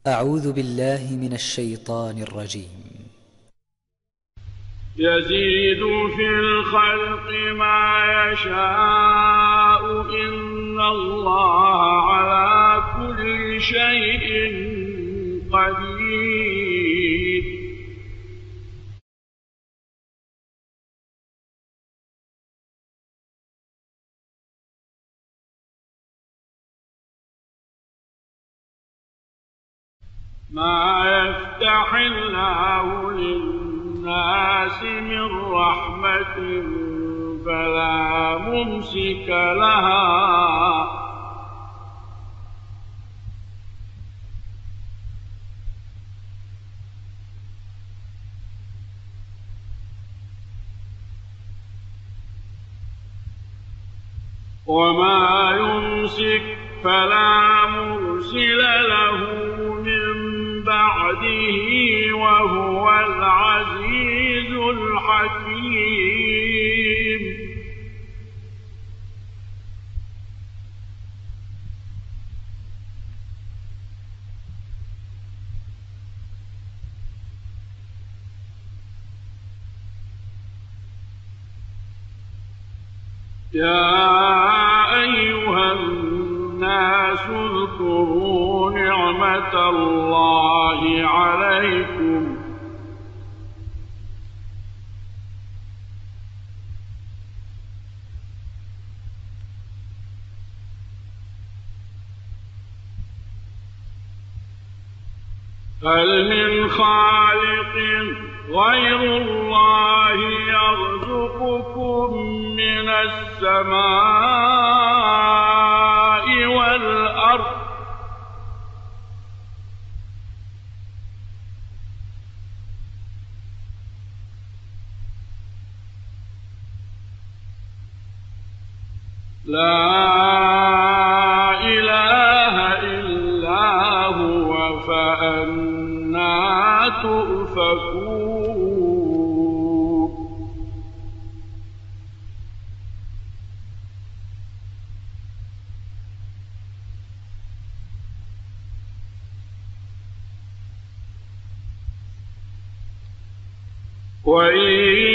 أعوذ بالله من الشيطان الرجيم. يزيد في الخلق ما يشاء إن الله على كل شيء قدير. ما يفتح الله للناس من رحمة فلا ممسك لها وما يمسك فلا مرسل له من بعده وهو العزيز الحكيم. يا أيها الناس اذكروا نعمة الله عليكم هل من خالق غير الله يرزقكم من السماء والأرض لا إله إلا هو فأنى تؤفكون. وإن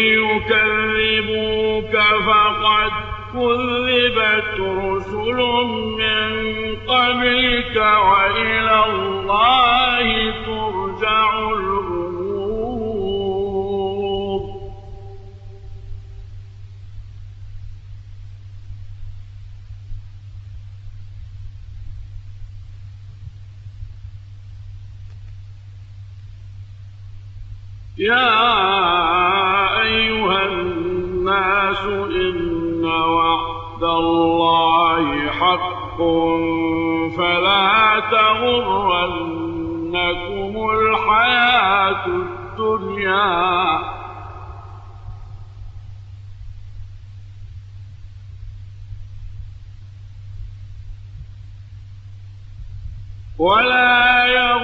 يكذبوك فقد كذبت رسل من قبلك وإلى الله ترجع الأمور. يا أيها الناس إن وعد الله حق فلا تغرنكم الحياة الدنيا ولا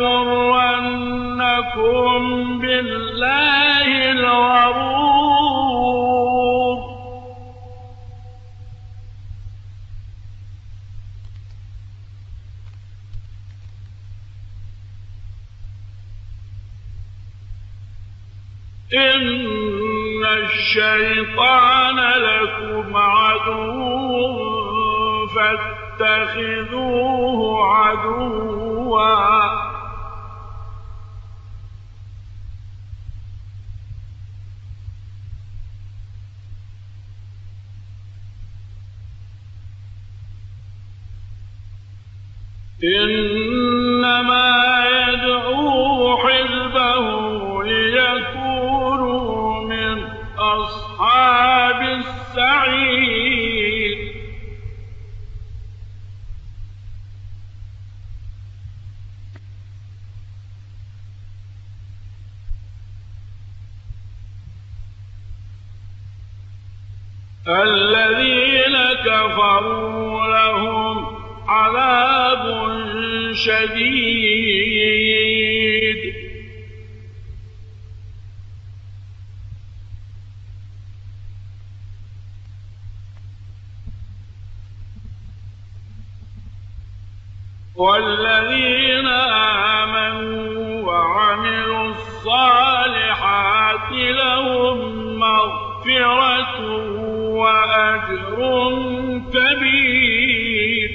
يغرنكم بالله الغرور. إن الشيطان لكم عدو فاتخذوه عدوا إنما يدعو حزبه ليكونوا من أصحاب السعير. الذين كفروا لهم عذاب شديد والذين آمنوا مغفرة وأجر كبير.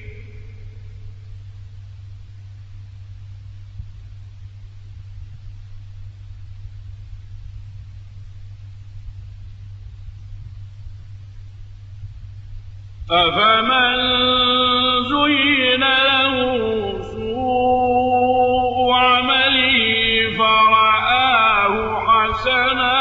أفمن زين له سوء عمله فرآه حسنا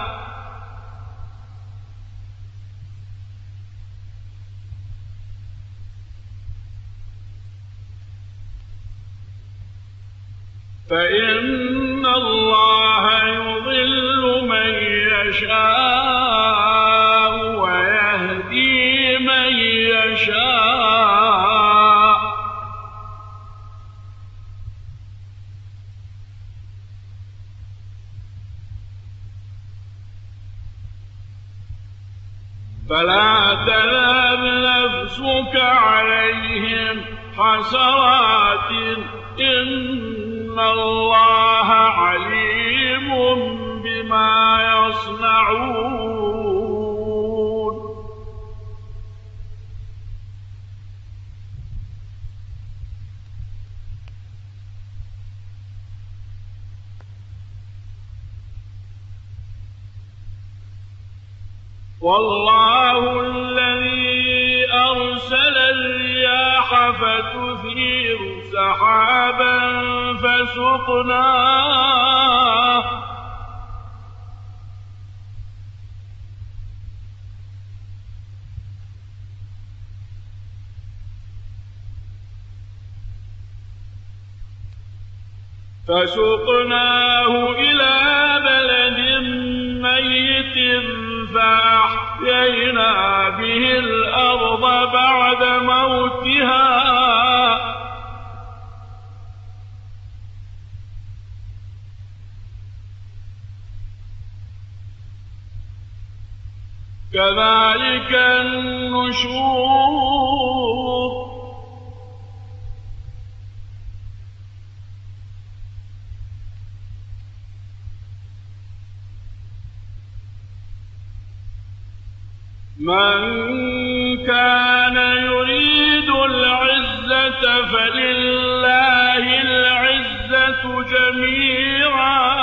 فإن الله يضل من يشاء ويهدي من يشاء فلا تذهب نفسك عليهم حسرات إن الله عليم بما يصنعون. والله الذي أرسل الرياح فتثير سحابا فسقناه إلى بلد ميت فأحيينا به الأرض بعد موتها كذلك النشور. من كان يريد العزة فلله العزة جميعا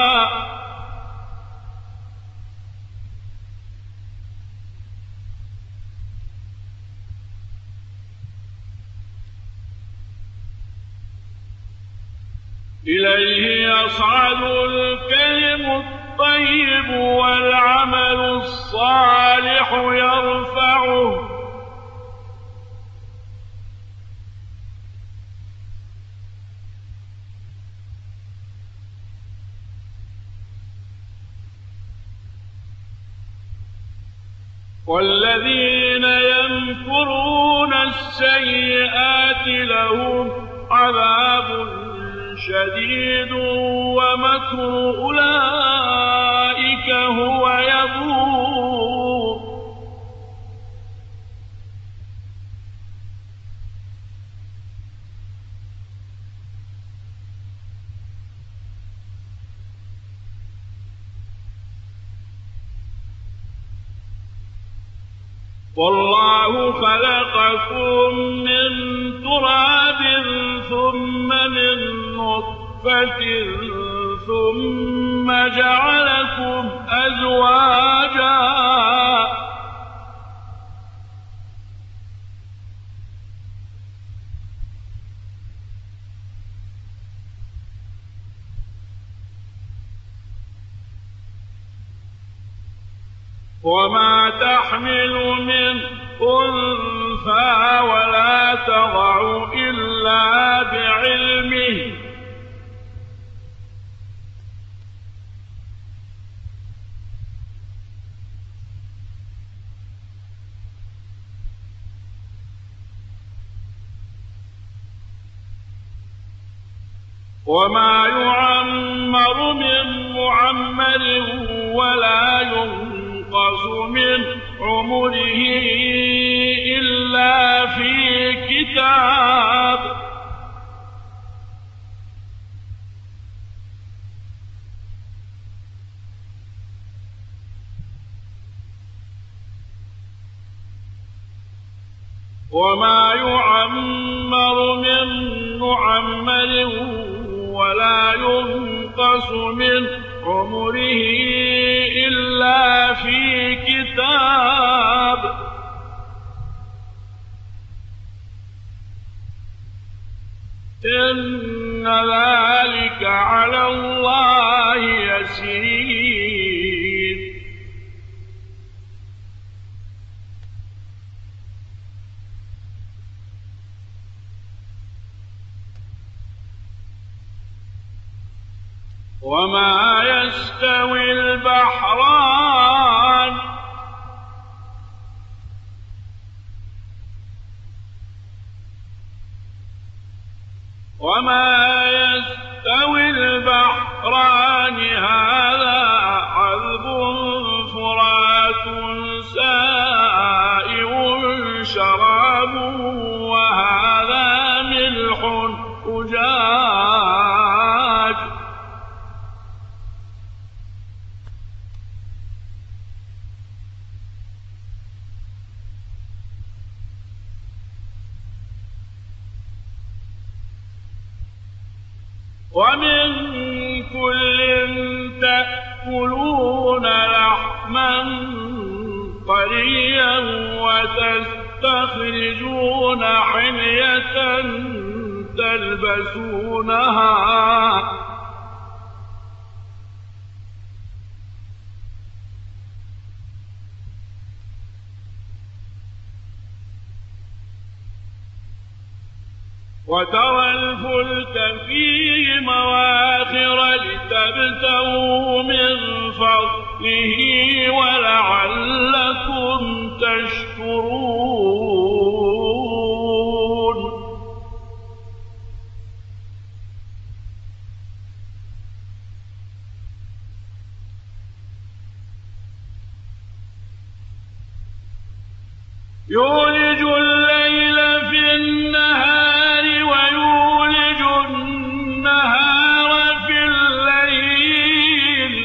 إليه يصعد الكلم الطيب والعمل الصالح يرفعه والذين يمكرون السيئات لهم عذاب شديد ومكر أولئك هو يبور. والله خلقكم من تراب ثم من نطفة ثم جعلكم أزواجا وما تحمل من أنثى ولا تضع إلا بعلمه وما يعمر من معمر ولا ينقص من عمره إلا في كتاب وما يعمر من معمر ولا ينقص من عمره إلا في كتاب إن ذلك على الله يسير وما يستوي البحران هذا عذب فرات سائغ شرابه وهذا ملح أجاج ومن كل تأكلون لحما طريا وتستخرجون حلية تلبسونها وترى الفلك فيه مواخر لتبتغوا من فضله ولعلكم تشكرون يولج الليل في النهار ويولج النهار في الليل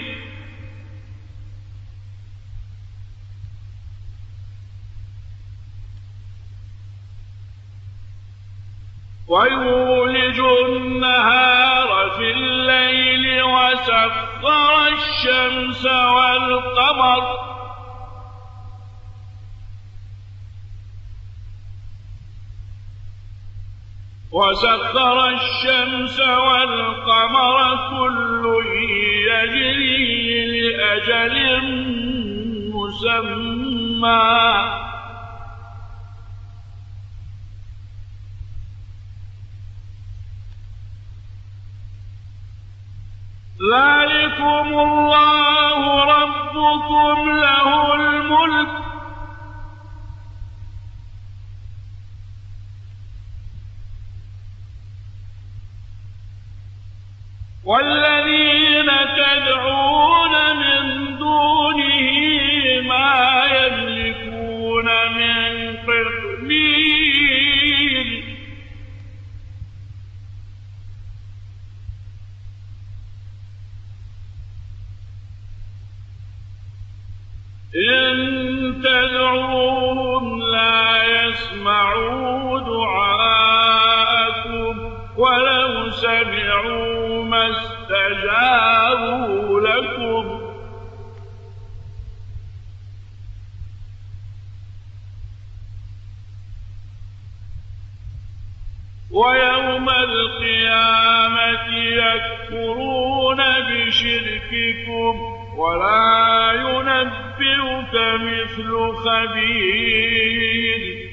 وسخر الشمس والقمر كل يجري لأجل مسمى ذلكم الله ربكم له الملك والذين تدعون من دونه ما يملكون من قطمير إن تدعوهم لا يسمعوا دعاءكم ولو سمعوا ما استجابوا لكم ويوم القيامة يكفرون بشرككم ولا ينبئك مثل خبير